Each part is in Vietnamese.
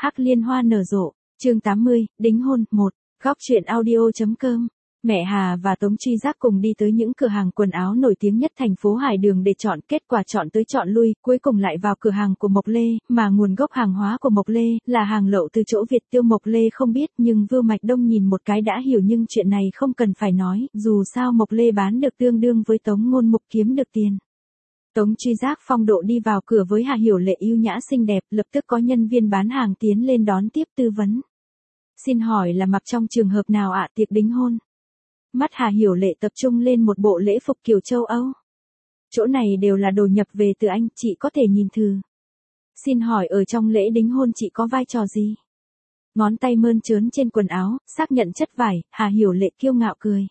Hắc liên hoa nở rộ, chương 80, đính hôn, 1, góc truyện audio.com. Mẹ Hà và Tống Truy Giác cùng đi tới những cửa hàng quần áo nổi tiếng nhất thành phố Hải Đường để chọn, kết quả chọn tới chọn lui, cuối cùng lại vào cửa hàng của Mộc Lê, mà nguồn gốc hàng hóa của Mộc Lê là hàng lậu từ chỗ Việt Tiêu. Mộc Lê không biết, nhưng Vưu Mạch Đông nhìn một cái đã hiểu, nhưng chuyện này không cần phải nói, dù sao Mộc Lê bán được tương đương với Tống Ngôn Mục kiếm được tiền. Tống Truy Giác phong độ đi vào cửa với Hà Hiểu Lệ yêu nhã xinh đẹp, lập tức có nhân viên bán hàng tiến lên đón tiếp tư vấn. Xin hỏi là mặc trong trường hợp nào ạ? Tiệc đính hôn. Mắt Hà Hiểu Lệ tập trung lên một bộ lễ phục kiểu châu Âu. Chỗ này đều là đồ nhập về từ Anh, chị có thể nhìn thử. Xin hỏi ở trong lễ đính hôn chị có vai trò gì? Ngón tay mơn trớn trên quần áo, xác nhận chất vải, Hà Hiểu Lệ kiêu ngạo cười.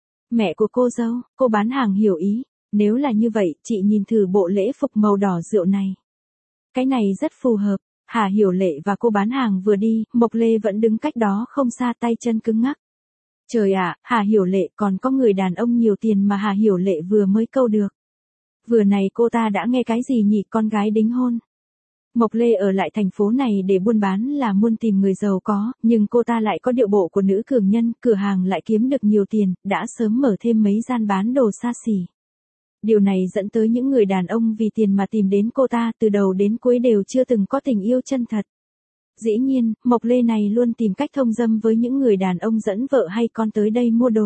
Mẹ của cô dâu, cô bán hàng hiểu ý. Nếu là như vậy, chị nhìn thử bộ lễ phục màu đỏ rượu này. Cái này rất phù hợp. Hà Hiểu Lệ và cô bán hàng vừa đi, Mộc Lê vẫn đứng cách đó không xa, tay chân cứng ngắc. Trời ạ, Hà Hiểu Lệ, còn có người đàn ông nhiều tiền mà Hà Hiểu Lệ vừa mới câu được. Vừa này cô ta đã nghe cái gì nhỉ? Con gái đính hôn. Mộc Lê ở lại thành phố này để buôn bán là muốn tìm người giàu có, nhưng cô ta lại có điệu bộ của nữ cường nhân, cửa hàng lại kiếm được nhiều tiền, đã sớm mở thêm mấy gian bán đồ xa xỉ. Điều này dẫn tới những người đàn ông vì tiền mà tìm đến cô ta, từ đầu đến cuối đều chưa từng có tình yêu chân thật. Dĩ nhiên, Mộc Lê này luôn tìm cách thông dâm với những người đàn ông dẫn vợ hay con tới đây mua đồ.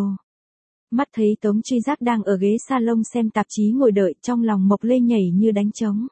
Mắt thấy Tống Truy Giác đang ở ghế salon xem tạp chí ngồi đợi, trong lòng Mộc Lê nhảy như đánh trống.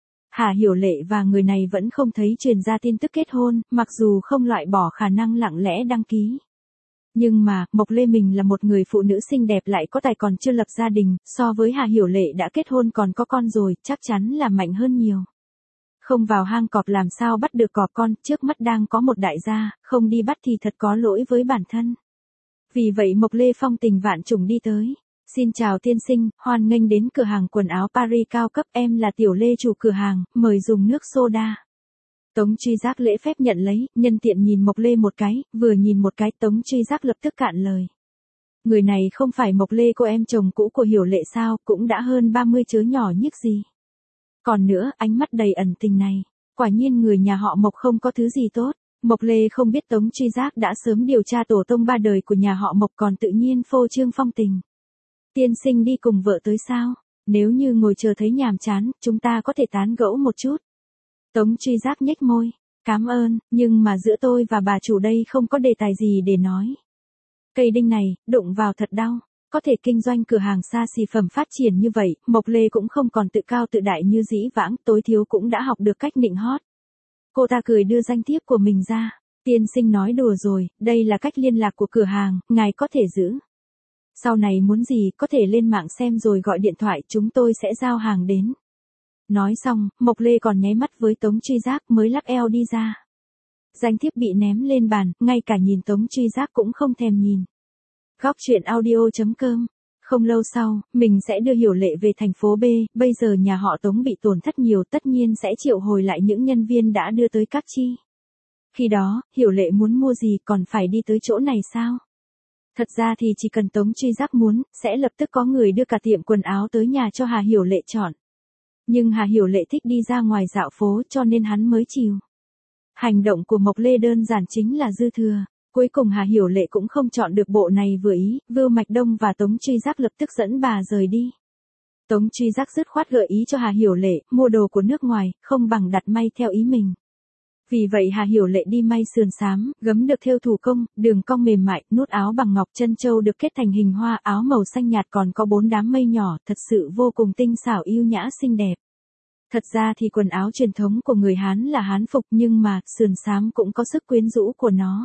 Hà Hiểu Lệ và người này vẫn không thấy truyền ra tin tức kết hôn, mặc dù không loại bỏ khả năng lặng lẽ đăng ký. Nhưng mà, Mộc Lê mình là một người phụ nữ xinh đẹp lại có tài còn chưa lập gia đình, so với Hà Hiểu Lệ đã kết hôn còn có con rồi, chắc chắn là mạnh hơn nhiều. Không vào hang cọp làm sao bắt được cọp con, trước mắt đang có một đại gia, không đi bắt thì thật có lỗi với bản thân. Vì vậy Mộc Lê phong tình vạn trùng đi tới. Xin chào tiên sinh, hoan nghênh đến cửa hàng quần áo Paris cao cấp, em là Tiểu Lê chủ cửa hàng, mời dùng nước soda. Tống Truy Giác lễ phép nhận lấy, nhân tiện nhìn Mộc Lê một cái, vừa nhìn một cái Tống Truy Giác lập tức cạn lời. Người này không phải Mộc Lê cô em chồng cũ của Hiểu Lệ sao, cũng đã hơn 30 chớ nhỏ nhức gì. Còn nữa, ánh mắt đầy ẩn tình này, quả nhiên người nhà họ Mộc không có thứ gì tốt. Mộc Lê không biết Tống Truy Giác đã sớm điều tra tổ tông ba đời của nhà họ Mộc, còn tự nhiên phô trương phong tình. Tiên sinh đi cùng vợ tới sao? Nếu như ngồi chờ thấy nhàm chán, chúng ta có thể tán gẫu một chút. Tống Truy Giác nhếch môi. Cảm ơn, nhưng mà giữa tôi và bà chủ đây không có đề tài gì để nói. Cây đinh này, đụng vào thật đau. Có thể kinh doanh cửa hàng xa xỉ phẩm phát triển như vậy, Mộc Lê cũng không còn tự cao tự đại như dĩ vãng, tối thiếu cũng đã học được cách nịnh hót. Cô ta cười đưa danh thiếp của mình ra. Tiên sinh nói đùa rồi, đây là cách liên lạc của cửa hàng, ngài có thể giữ. Sau này muốn gì có thể lên mạng xem rồi gọi điện thoại, chúng tôi sẽ giao hàng đến. Nói xong, Mộc Lê còn nháy mắt với Tống Truy Giác mới lắc eo đi ra. Danh thiếp bị ném lên bàn, ngay cả nhìn Tống Truy Giác cũng không thèm nhìn. Góc truyện audio.com. Không lâu sau, mình sẽ đưa Hiểu Lệ về thành phố B, bây giờ nhà họ Tống bị tổn thất nhiều, tất nhiên sẽ triệu hồi lại những nhân viên đã đưa tới các chi. Khi đó, Hiểu Lệ muốn mua gì còn phải đi tới chỗ này sao? Thật ra thì chỉ cần Tống Truy Giác muốn, sẽ lập tức có người đưa cả tiệm quần áo tới nhà cho Hà Hiểu Lệ chọn. Nhưng Hà Hiểu Lệ thích đi ra ngoài dạo phố cho nên hắn mới chiều. Hành động của Mộc Lê đơn giản chính là dư thừa. Cuối cùng Hà Hiểu Lệ cũng không chọn được bộ này vừa ý, Vưu Mạch Đông và Tống Truy Giác lập tức dẫn bà rời đi. Tống Truy Giác dứt khoát gợi ý cho Hà Hiểu Lệ, mua đồ của nước ngoài, không bằng đặt may theo ý mình. Vì vậy Hà Hiểu Lệ đi may sườn xám, gấm được thêu thủ công, đường cong mềm mại, nút áo bằng ngọc chân châu được kết thành hình hoa, áo màu xanh nhạt còn có 4 đám mây nhỏ, thật sự vô cùng tinh xảo yêu nhã xinh đẹp. Thật ra thì quần áo truyền thống của người Hán là Hán phục, nhưng mà sườn xám cũng có sức quyến rũ của nó.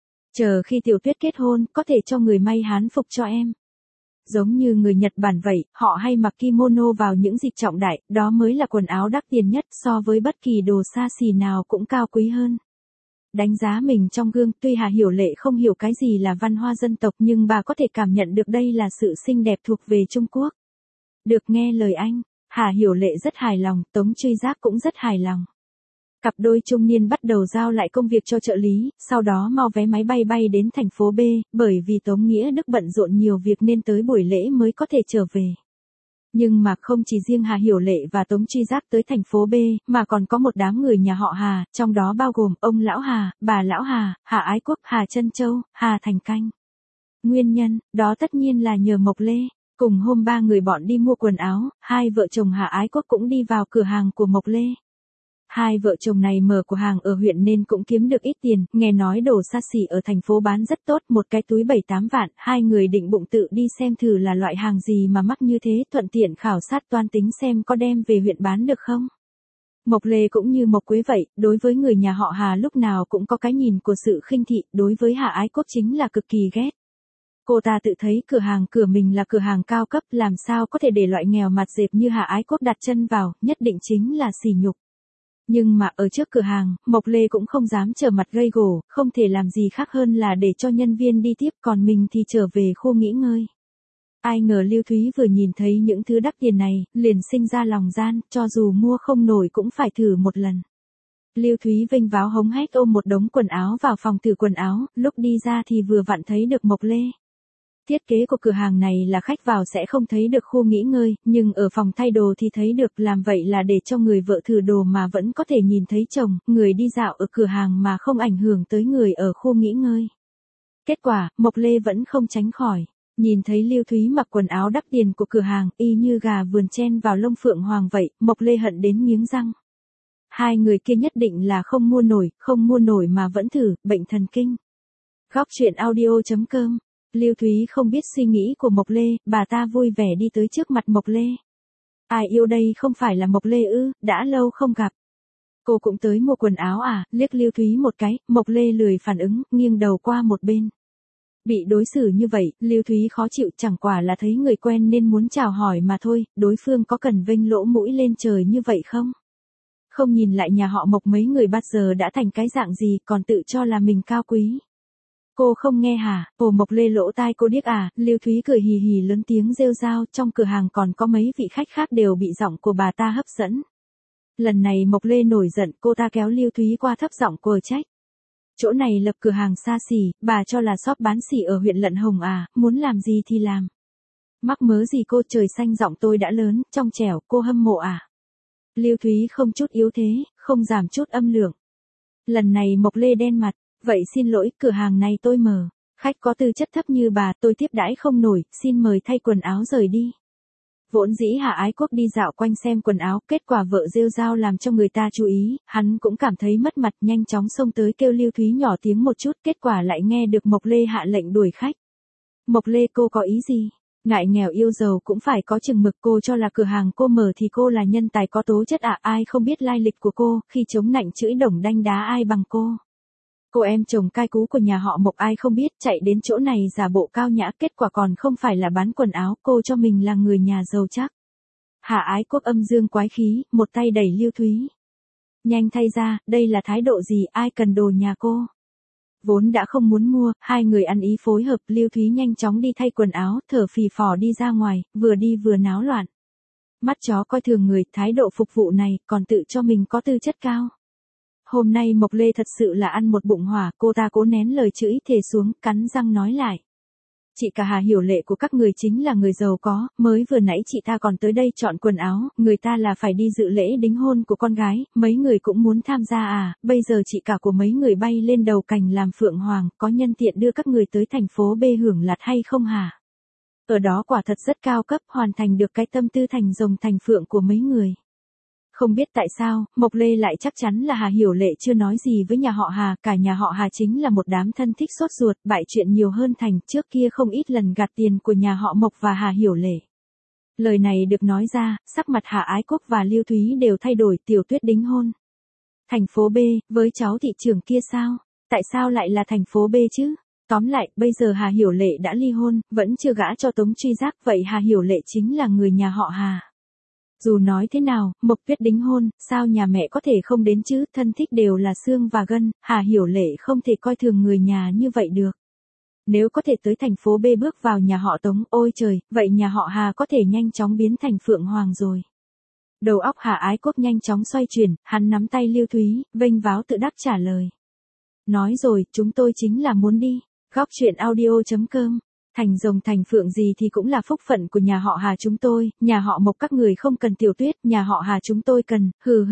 Chờ khi Tiểu Tuyết kết hôn, có thể cho người may Hán phục cho em. Giống như người Nhật Bản vậy, họ hay mặc kimono vào những dịp trọng đại, đó mới là quần áo đắt tiền nhất, so với bất kỳ đồ xa xỉ nào cũng cao quý hơn. Đánh giá mình trong gương, tuy Hà Hiểu Lệ không hiểu cái gì là văn hóa dân tộc nhưng bà có thể cảm nhận được đây là sự xinh đẹp thuộc về Trung Quốc. Được nghe lời anh, Hà Hiểu Lệ rất hài lòng, Tống Truy Giác cũng rất hài lòng. Cặp đôi trung niên bắt đầu giao lại công việc cho trợ lý, sau đó mau vé máy bay bay đến thành phố B, bởi vì Tống Nghĩa Đức bận rộn nhiều việc nên tới buổi lễ mới có thể trở về. Nhưng mà không chỉ riêng Hà Hiểu Lệ và Tống Truy Giác tới thành phố B, mà còn có một đám người nhà họ Hà, trong đó bao gồm ông Lão Hà, bà Lão Hà, Hà Ái Quốc, Hà Trân Châu, Hà Thành Canh. Nguyên nhân, đó tất nhiên là nhờ Mộc Lê. Cùng hôm ba người bọn đi mua quần áo, hai vợ chồng Hà Ái Quốc cũng đi vào cửa hàng của Mộc Lê. Hai vợ chồng này mở cửa hàng ở huyện nên cũng kiếm được ít tiền, nghe nói đồ xa xỉ ở thành phố bán rất tốt, một cái túi 7-8 vạn, hai người định bụng tự đi xem thử là loại hàng gì mà mắc như thế, thuận tiện khảo sát toan tính xem có đem về huyện bán được không. Mộc Lê cũng như Mộc Quế vậy, đối với người nhà họ Hà lúc nào cũng có cái nhìn của sự khinh thị, đối với Hà Ái Quốc chính là cực kỳ ghét. Cô ta tự thấy cửa hàng cửa mình là cửa hàng cao cấp, làm sao có thể để loại nghèo mặt dẹp như Hà Ái Quốc đặt chân vào, nhất định chính là sỉ nhục. Nhưng mà ở trước cửa hàng, Mộc Lê cũng không dám trở mặt gây gổ, không thể làm gì khác hơn là để cho nhân viên đi tiếp, còn mình thì trở về khu nghỉ ngơi. Ai ngờ Lưu Thúy vừa nhìn thấy những thứ đắt tiền này, liền sinh ra lòng gian, cho dù mua không nổi cũng phải thử một lần. Lưu Thúy vênh váo hống hách ôm một đống quần áo vào phòng thử quần áo, lúc đi ra thì vừa vặn thấy được Mộc Lê. Thiết kế của cửa hàng này là khách vào sẽ không thấy được khu nghỉ ngơi, nhưng ở phòng thay đồ thì thấy được, làm vậy là để cho người vợ thử đồ mà vẫn có thể nhìn thấy chồng, người đi dạo ở cửa hàng mà không ảnh hưởng tới người ở khu nghỉ ngơi. Kết quả, Mộc Lê vẫn không tránh khỏi. Nhìn thấy Lưu Thúy mặc quần áo đắt tiền của cửa hàng, y như gà vườn chen vào lông phượng hoàng vậy, Mộc Lê hận đến miếng răng. Hai người kia nhất định là không mua nổi mà vẫn thử, bệnh thần kinh. Góc truyện audio.com. Lưu Thúy không biết suy nghĩ của Mộc Lê, bà ta vui vẻ đi tới trước mặt Mộc Lê. Ai yêu đây không phải là Mộc Lê ư, đã lâu không gặp. Cô cũng tới mua quần áo à, liếc Lưu Thúy một cái, Mộc Lê lười phản ứng, nghiêng đầu qua một bên. Bị đối xử như vậy, Lưu Thúy khó chịu, chẳng quả là thấy người quen nên muốn chào hỏi mà thôi, đối phương có cần vênh lỗ mũi lên trời như vậy không? Không nhìn lại nhà họ Mộc mấy người bắt giờ đã thành cái dạng gì, còn tự cho là mình cao quý. Cô không nghe hả? Ồ, Mộc Lê lỗ tai cô điếc à? Lưu Thúy cười hì hì lớn tiếng rêu rao, trong cửa hàng còn có mấy vị khách khác đều bị giọng của bà ta hấp dẫn. Lần này Mộc Lê nổi giận, cô ta kéo Lưu Thúy qua thấp giọng quờ trách. Chỗ này lập cửa hàng xa xỉ, bà cho là shop bán xỉ ở huyện Lận Hồng à, muốn làm gì thì làm. Mắc mớ gì cô, trời xanh, giọng tôi đã lớn, trong trẻo, cô hâm mộ à? Lưu Thúy không chút yếu thế, không giảm chút âm lượng. Lần này Mộc Lê đen mặt. Vậy xin lỗi, cửa hàng này tôi mở. Khách có tư chất thấp như bà tôi tiếp đãi không nổi, xin mời thay quần áo rời đi. Vốn dĩ Hà Ái Quốc đi dạo quanh xem quần áo, kết quả vợ rêu rao làm cho người ta chú ý, hắn cũng cảm thấy mất mặt, nhanh chóng xông tới kêu Lưu Thúy nhỏ tiếng một chút, kết quả lại nghe được Mộc Lê hạ lệnh đuổi khách. Mộc Lê, cô có ý gì? Ngại nghèo yêu giàu cũng phải có chừng mực, cô cho là cửa hàng cô mở thì cô là nhân tài có tố chất à, ai không biết lai lịch của cô, khi chống nạnh chửi đồng đanh đá ai bằng cô. Cô em chồng cai cú của nhà họ Mộc ai không biết, chạy đến chỗ này giả bộ cao nhã, kết quả còn không phải là bán quần áo, cô cho mình là người nhà giàu chắc. Hà Ái Quốc âm dương quái khí, một tay đẩy Lưu Thúy. Nhanh thay ra, đây là thái độ gì, ai cần đồ nhà cô. Vốn đã không muốn mua, hai người ăn ý phối hợp, Lưu Thúy nhanh chóng đi thay quần áo, thở phì phò đi ra ngoài, vừa đi vừa náo loạn. Mắt chó coi thường người, thái độ phục vụ này, còn tự cho mình có tư chất cao. Hôm nay Mộc Lê thật sự là ăn một bụng hỏa, cô ta cố nén lời chửi thề xuống, cắn răng nói lại. Chị cả Hà Hiểu Lệ của các người chính là người giàu có, mới vừa nãy chị ta còn tới đây chọn quần áo, người ta là phải đi dự lễ đính hôn của con gái, mấy người cũng muốn tham gia à, bây giờ chị cả của mấy người bay lên đầu cành làm phượng hoàng, có nhân tiện đưa các người tới thành phố B hưởng lạt hay không hả? Ở đó quả thật rất cao cấp, hoàn thành được cái tâm tư thành rồng thành phượng của mấy người. Không biết tại sao, Mộc Lê lại chắc chắn là Hà Hiểu Lệ chưa nói gì với nhà họ Hà, cả nhà họ Hà chính là một đám thân thích sốt ruột, bại chuyện nhiều hơn thành, trước kia không ít lần gạt tiền của nhà họ Mộc và Hà Hiểu Lệ. Lời này được nói ra, sắc mặt Hà Ái Quốc và Lưu Thúy đều thay đổi, Tiểu Tuyết đính hôn. Thành phố B, với cháu thị trưởng kia sao? Tại sao lại là thành phố B chứ? Tóm lại, bây giờ Hà Hiểu Lệ đã ly hôn, vẫn chưa gả cho Tống Truy Giác, vậy Hà Hiểu Lệ chính là người nhà họ Hà. Dù nói thế nào, Mộc Tuyết đính hôn, sao nhà mẹ có thể không đến chứ, thân thích đều là xương và gân, Hà Hiểu Lệ không thể coi thường người nhà như vậy được. Nếu có thể tới thành phố B bước vào nhà họ Tống, ôi trời, vậy nhà họ Hà có thể nhanh chóng biến thành Phượng Hoàng rồi. Đầu óc Hà Ái Quốc nhanh chóng xoay chuyển, hắn nắm tay Lưu Thúy, vênh váo tự đắc trả lời. Nói rồi, chúng tôi chính là muốn đi. Góc truyện audio.com Thành rồng thành phượng gì thì cũng là phúc phận của nhà họ Hà chúng tôi, nhà họ Mộc các người không cần Tiểu Tuyết, nhà họ Hà chúng tôi cần,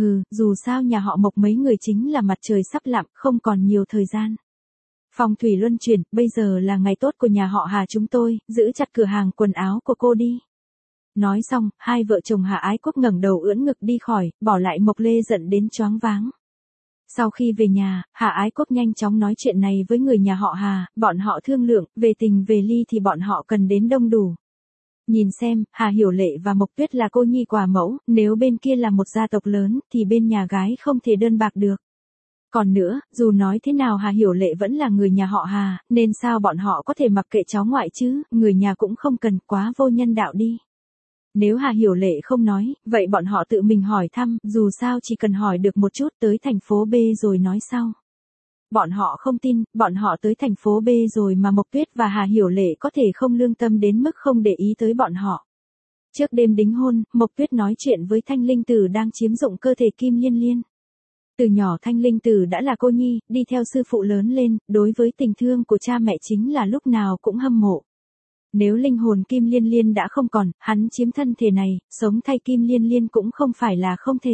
dù sao nhà họ Mộc mấy người chính là mặt trời sắp lặn, không còn nhiều thời gian. Phong thủy luân chuyển, bây giờ là ngày tốt của nhà họ Hà chúng tôi, giữ chặt cửa hàng quần áo của cô đi. Nói xong, hai vợ chồng Hà Ái Quốc ngẩng đầu ưỡn ngực đi khỏi, bỏ lại Mộc Lê giận đến choáng váng. Sau khi về nhà, Hà Ái Quốc nhanh chóng nói chuyện này với người nhà họ Hà, bọn họ thương lượng, về tình về ly thì bọn họ cần đến đông đủ. Nhìn xem, Hà Hiểu Lệ và Mộc Tuyết là cô nhi quả mẫu, nếu bên kia là một gia tộc lớn, thì bên nhà gái không thể đơn bạc được. Còn nữa, dù nói thế nào Hà Hiểu Lệ vẫn là người nhà họ Hà, nên sao bọn họ có thể mặc kệ cháu ngoại chứ, người nhà cũng không cần, quá vô nhân đạo đi. Nếu Hà Hiểu Lệ không nói, vậy bọn họ tự mình hỏi thăm, dù sao chỉ cần hỏi được một chút tới thành phố B rồi nói sau. Bọn họ không tin, bọn họ tới thành phố B rồi mà Mộc Tuyết và Hà Hiểu Lệ có thể không lương tâm đến mức không để ý tới bọn họ. Trước đêm đính hôn, Mộc Tuyết nói chuyện với Thanh Linh Tử đang chiếm dụng cơ thể Kim Liên Liên. Từ nhỏ Thanh Linh Tử đã là cô nhi, đi theo sư phụ lớn lên, đối với tình thương của cha mẹ chính là lúc nào cũng hâm mộ. Nếu linh hồn Kim Liên Liên đã không còn, hắn chiếm thân thể này, sống thay Kim Liên Liên cũng không phải là không thể.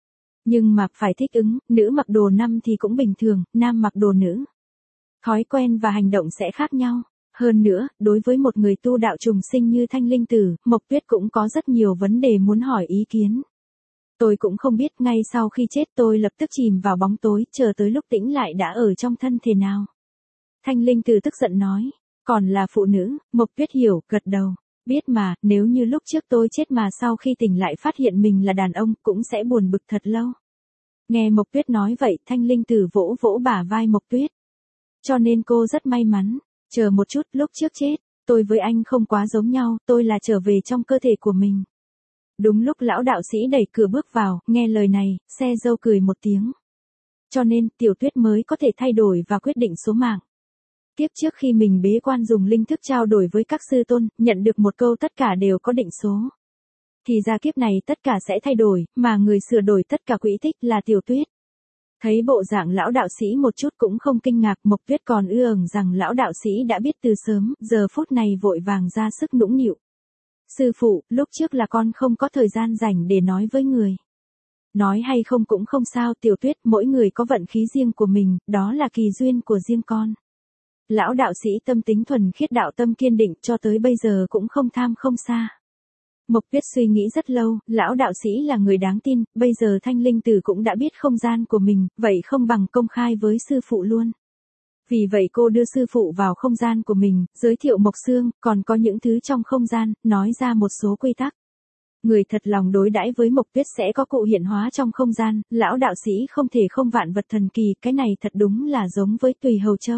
Nhưng mà phải thích ứng, nữ mặc đồ nam thì cũng bình thường, nam mặc đồ nữ. Thói quen và hành động sẽ khác nhau. Hơn nữa, đối với một người tu đạo trùng sinh như Thanh Linh Tử, Mộc Tuyết cũng có rất nhiều vấn đề muốn hỏi ý kiến. Tôi cũng không biết ngay sau khi chết tôi lập tức chìm vào bóng tối, chờ tới lúc tỉnh lại đã ở trong thân thể nào. Thanh Linh Tử tức giận nói. Còn là phụ nữ, Mộc Tuyết hiểu, gật đầu. Biết mà, nếu như lúc trước tôi chết mà sau khi tỉnh lại phát hiện mình là đàn ông, cũng sẽ buồn bực thật lâu. Nghe Mộc Tuyết nói vậy, Thanh Linh Tử vỗ vỗ bả vai Mộc Tuyết. Cho nên cô rất may mắn. Chờ một chút, lúc trước chết, tôi với anh không quá giống nhau, tôi là trở về trong cơ thể của mình. Đúng lúc lão đạo sĩ đẩy cửa bước vào, nghe lời này, xe dâu cười một tiếng. Cho nên, Tiểu Tuyết mới có thể thay đổi và quyết định số mạng. Tiếp trước khi mình bế quan dùng linh thức trao đổi với các sư tôn, nhận được một câu tất cả đều có định số. Thì ra kiếp này tất cả sẽ thay đổi, mà người sửa đổi tất cả quỹ tích là Tiểu Tuyết. Thấy bộ dạng lão đạo sĩ một chút cũng không kinh ngạc, Mộc Tuyết còn ưởng rằng lão đạo sĩ đã biết từ sớm, giờ phút này vội vàng ra sức nũng nịu. Sư phụ, lúc trước là con không có thời gian rảnh để nói với người. Nói hay không cũng không sao Tiểu Tuyết, mỗi người có vận khí riêng của mình, đó là kỳ duyên của riêng con. Lão đạo sĩ tâm tính thuần khiết đạo tâm kiên định cho tới bây giờ cũng không tham không xa. Mộc Tuyết suy nghĩ rất lâu, lão đạo sĩ là người đáng tin, bây giờ Thanh Linh Tử cũng đã biết không gian của mình, vậy không bằng công khai với sư phụ luôn. Vì vậy cô đưa sư phụ vào không gian của mình, giới thiệu Mộc Xương, còn có những thứ trong không gian, nói ra một số quy tắc. Người thật lòng đối đãi với Mộc Tuyết sẽ có cụ hiện hóa trong không gian, lão đạo sĩ không thể không vạn vật thần kỳ, cái này thật đúng là giống với Tùy Hầu Châu.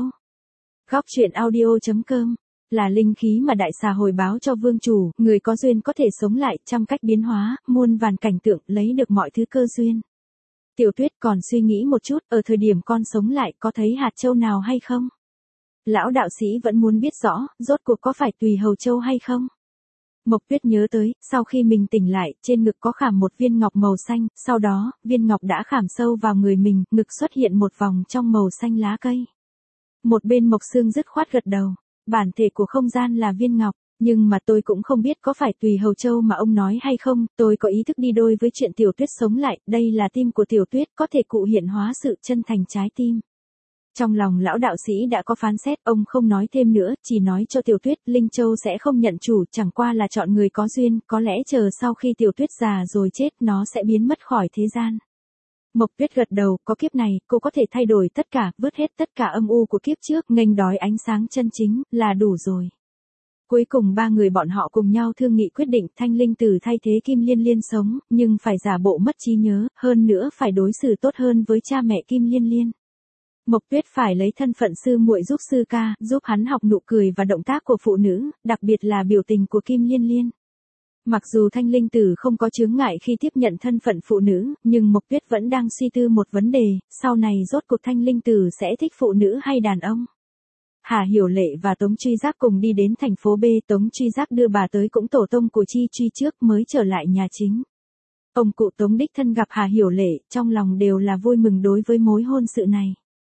Góc truyện audio.com là linh khí mà đại xà hồi báo cho vương chủ, người có duyên có thể sống lại, trăm cách biến hóa, muôn vàn cảnh tượng, lấy được mọi thứ cơ duyên. Tiểu Tuyết còn suy nghĩ một chút, ở thời điểm con sống lại có thấy hạt châu nào hay không? Lão đạo sĩ vẫn muốn biết rõ, rốt cuộc có phải Tùy Hầu Châu hay không? Mộc Tuyết nhớ tới, sau khi mình tỉnh lại, trên ngực có khảm một viên ngọc màu xanh, sau đó, viên ngọc đã khảm sâu vào người mình, ngực xuất hiện một vòng trong màu xanh lá cây. Một bên Mộc Xương dứt khoát gật đầu, bản thể của không gian là viên ngọc, nhưng mà tôi cũng không biết có phải Tùy Hầu Châu mà ông nói hay không, tôi có ý thức đi đôi với chuyện Tiểu Tuyết sống lại, đây là tim của Tiểu Tuyết, có thể cụ hiện hóa sự chân thành trái tim. Trong lòng lão đạo sĩ đã có phán xét, ông không nói thêm nữa, chỉ nói cho Tiểu Tuyết, Linh Châu sẽ không nhận chủ, chẳng qua là chọn người có duyên, có lẽ chờ sau khi Tiểu Tuyết già rồi chết, nó sẽ biến mất khỏi thế gian. Mộc Tuyết gật đầu, có kiếp này, cô có thể thay đổi tất cả, vứt hết tất cả âm u của kiếp trước, nghênh đói ánh sáng chân chính, là đủ rồi. Cuối cùng ba người bọn họ cùng nhau thương nghị quyết định, Thanh Linh Tử thay thế Kim Liên Liên sống, nhưng phải giả bộ mất trí nhớ, hơn nữa phải đối xử tốt hơn với cha mẹ Kim Liên Liên. Mộc Tuyết phải lấy thân phận sư muội giúp sư ca, giúp hắn học nụ cười và động tác của phụ nữ, đặc biệt là biểu tình của Kim Liên Liên. Mặc dù Thanh Linh Tử không có chướng ngại khi tiếp nhận thân phận phụ nữ, nhưng Mộc Tuyết vẫn đang suy tư một vấn đề, sau này rốt cuộc Thanh Linh Tử sẽ thích phụ nữ hay đàn ông. Hà Hiểu Lệ và Tống Truy Giác cùng đi đến thành phố B, Tống Truy Giác đưa bà tới cũng tổ tông của Chi Truy trước mới trở lại nhà chính. Ông cụ Tống đích thân gặp Hà Hiểu Lệ, trong lòng đều là vui mừng đối với mối hôn sự này.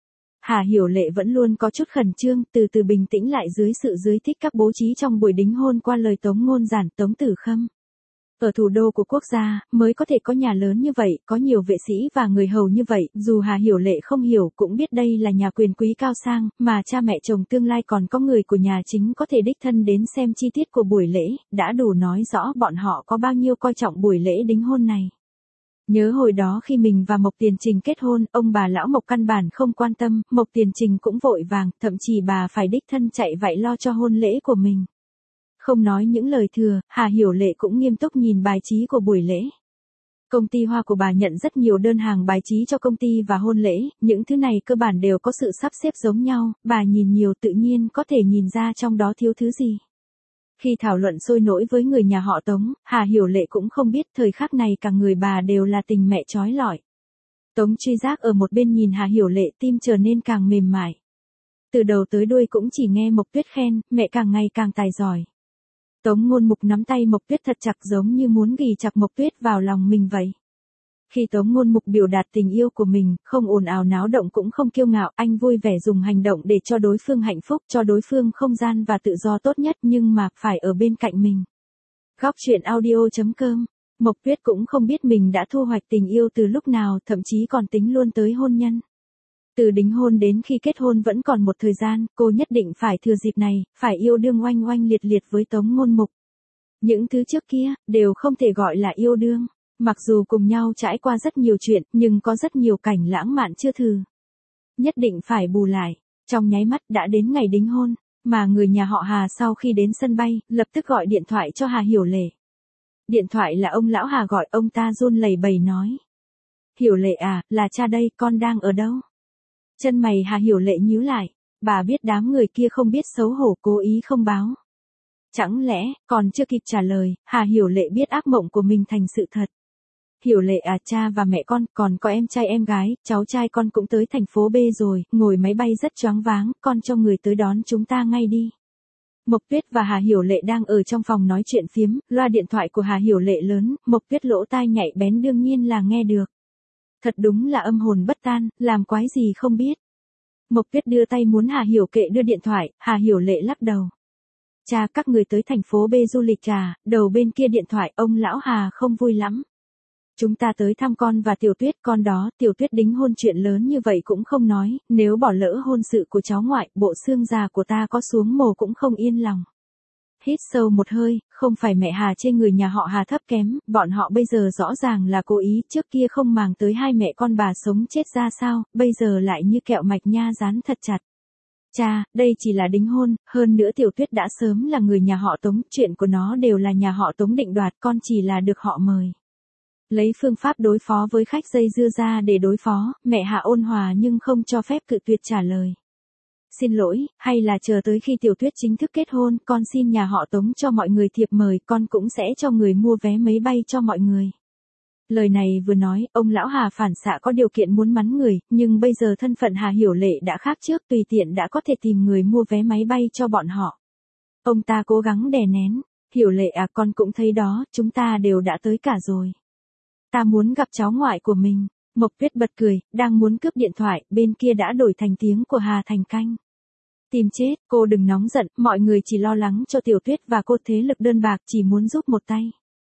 Hà Hiểu Lệ vẫn luôn có chút khẩn trương, từ từ bình tĩnh lại dưới sự dưới thích các bố trí trong buổi đính hôn qua lời Tống Ngôn Giản, Tống Tử Khâm. Ở thủ đô của quốc gia, mới có thể có nhà lớn như vậy, có nhiều vệ sĩ và người hầu như vậy, dù Hà Hiểu Lệ không hiểu cũng biết đây là nhà quyền quý cao sang, mà cha mẹ chồng tương lai còn có người của nhà chính có thể đích thân đến xem chi tiết của buổi lễ, đã đủ nói rõ bọn họ có bao nhiêu coi trọng buổi lễ đính hôn này. Nhớ hồi đó khi mình và Mộc Tiền Trình kết hôn, ông bà lão Mộc căn bản không quan tâm, Mộc Tiền Trình cũng vội vàng, thậm chí bà phải đích thân chạy vạy lo cho hôn lễ của mình. Không nói những lời thừa, Hà Hiểu Lệ cũng nghiêm túc nhìn bài trí của buổi lễ. Công ty hoa của bà nhận rất nhiều đơn hàng bài trí cho công ty và hôn lễ, những thứ này cơ bản đều có sự sắp xếp giống nhau, bà nhìn nhiều tự nhiên có thể nhìn ra trong đó thiếu thứ gì. Khi thảo luận sôi nổi với người nhà họ Tống, Hà Hiểu Lệ cũng không biết thời khắc này cả người bà đều là tình mẹ chói lọi. Tống Truy Giác ở một bên nhìn Hà Hiểu Lệ, tim trở nên càng mềm mại. Từ đầu tới đuôi cũng chỉ nghe Mộc Tuyết khen, mẹ càng ngày càng tài giỏi. Tống Ngôn Mục nắm tay Mộc Tuyết thật chặt giống như muốn ghì chặt Mộc Tuyết vào lòng mình vậy. Khi Tống Ngôn Mục biểu đạt tình yêu của mình, không ồn ào náo động cũng không kiêu ngạo, anh vui vẻ dùng hành động để cho đối phương hạnh phúc, cho đối phương không gian và tự do tốt nhất nhưng mà phải ở bên cạnh mình. Góc truyện audio.com. Mộc Tuyết cũng không biết mình đã thu hoạch tình yêu từ lúc nào, thậm chí còn tính luôn tới hôn nhân. Từ đính hôn đến khi kết hôn vẫn còn một thời gian, cô nhất định phải thừa dịp này, phải yêu đương oanh oanh liệt liệt với Tống Ngôn Mục. Những thứ trước kia, đều không thể gọi là yêu đương. Mặc dù cùng nhau trải qua rất nhiều chuyện, nhưng có rất nhiều cảnh lãng mạn chưa thử. Nhất định phải bù lại. Trong nháy mắt đã đến ngày đính hôn, mà người nhà họ Hà sau khi đến sân bay, lập tức gọi điện thoại cho Hà Hiểu Lệ. Điện thoại là ông lão Hà gọi, ông ta run lẩy bẩy nói. Hiểu Lệ à, là cha đây, con đang ở đâu? Chân mày Hà Hiểu Lệ nhíu lại, bà biết đám người kia không biết xấu hổ cố ý không báo. Chẳng lẽ, còn chưa kịp trả lời, Hà Hiểu Lệ biết ác mộng của mình thành sự thật. Hiểu Lệ à, cha và mẹ con, còn có em trai em gái, cháu trai con cũng tới thành phố B rồi, ngồi máy bay rất choáng váng, con cho người tới đón chúng ta ngay đi. Mộc Tuyết và Hà Hiểu Lệ đang ở trong phòng nói chuyện phiếm, loa điện thoại của Hà Hiểu Lệ lớn, Mộc Tuyết lỗ tai nhạy bén đương nhiên là nghe được. Thật đúng là âm hồn bất tan, làm quái gì không biết. Mộc Tuyết đưa tay muốn Hà Hiểu Kệ đưa điện thoại, Hà Hiểu Lệ lắc đầu. Cha, các người tới thành phố B du lịch à? Đầu bên kia điện thoại, ông lão Hà không vui lắm. Chúng ta tới thăm con và Tiểu Tuyết, con đó, Tiểu Tuyết đính hôn chuyện lớn như vậy cũng không nói, nếu bỏ lỡ hôn sự của cháu ngoại, bộ xương già của ta có xuống mồ cũng không yên lòng. Hít sâu một hơi, không phải mẹ Hà chê người nhà họ Hà thấp kém, bọn họ bây giờ rõ ràng là cố ý, trước kia không màng tới hai mẹ con bà sống chết ra sao, bây giờ lại như kẹo mạch nha dán thật chặt. Cha, đây chỉ là đính hôn, hơn nữa Tiểu Tuyết đã sớm là người nhà họ Tống, chuyện của nó đều là nhà họ Tống định đoạt, con chỉ là được họ mời. Lấy phương pháp đối phó với khách dây dưa ra để đối phó, mẹ Hà ôn hòa nhưng không cho phép cự tuyệt trả lời. Xin lỗi, hay là chờ tới khi Tiểu Tuyết chính thức kết hôn, con xin nhà họ Tống cho mọi người thiệp mời, con cũng sẽ cho người mua vé máy bay cho mọi người. Lời này vừa nói, ông lão Hà phản xạ có điều kiện muốn mắng người, nhưng bây giờ thân phận Hà Hiểu Lệ đã khác trước, tùy tiện đã có thể tìm người mua vé máy bay cho bọn họ. Ông ta cố gắng đè nén, Hiểu Lệ à, con cũng thấy đó, chúng ta đều đã tới cả rồi. Ta muốn gặp cháu ngoại của mình. Mộc Tuyết bật cười, đang muốn cướp điện thoại, bên kia đã đổi thành tiếng của Hà Thành Canh. Tìm chết, cô đừng nóng giận, mọi người chỉ lo lắng cho Tiểu Tuyết và cô, thế lực đơn bạc chỉ muốn giúp một tay.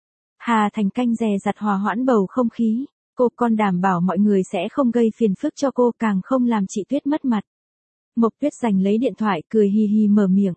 Hà Thành Canh dè dặt hòa hoãn bầu không khí, con đảm bảo mọi người sẽ không gây phiền phức cho cô, càng không làm chị Tuyết mất mặt. Mộc Tuyết giành lấy điện thoại, cười hì hì mở miệng.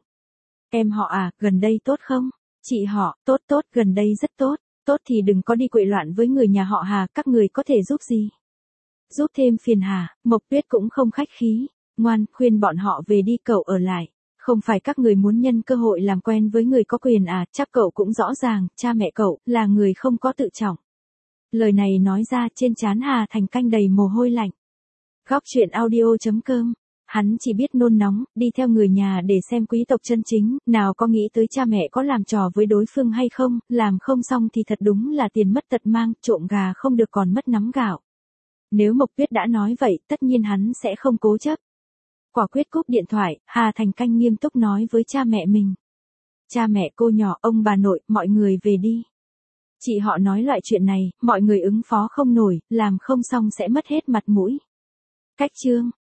Em họ à, gần đây tốt không? Chị họ, tốt, gần đây rất tốt. Tốt thì đừng có đi quậy loạn với người nhà họ Hà, các người có thể giúp gì? Giúp thêm phiền Hà, Mộc Tuyết cũng không khách khí, ngoan, khuyên bọn họ về đi, cậu ở lại. Không phải các người muốn nhân cơ hội làm quen với người có quyền à, chắc cậu cũng rõ ràng, cha mẹ cậu, là người không có tự trọng. Lời này nói ra trên trán Hà Thành Canh đầy mồ hôi lạnh. Góc truyện audio.com. Hắn chỉ biết nôn nóng, đi theo người nhà để xem quý tộc chân chính, nào có nghĩ tới cha mẹ có làm trò với đối phương hay không, làm không xong thì thật đúng là tiền mất tật mang, trộm gà không được còn mất nắm gạo. Nếu Mộc Tuyết đã nói vậy, tất nhiên hắn sẽ không cố chấp. Quả quyết cúp điện thoại, Hà Thành Canh nghiêm túc nói với cha mẹ mình. Cha mẹ, cô nhỏ, ông bà nội, mọi người về đi. Chị họ nói loại chuyện này, mọi người ứng phó không nổi, làm không xong sẽ mất hết mặt mũi. Cách chương.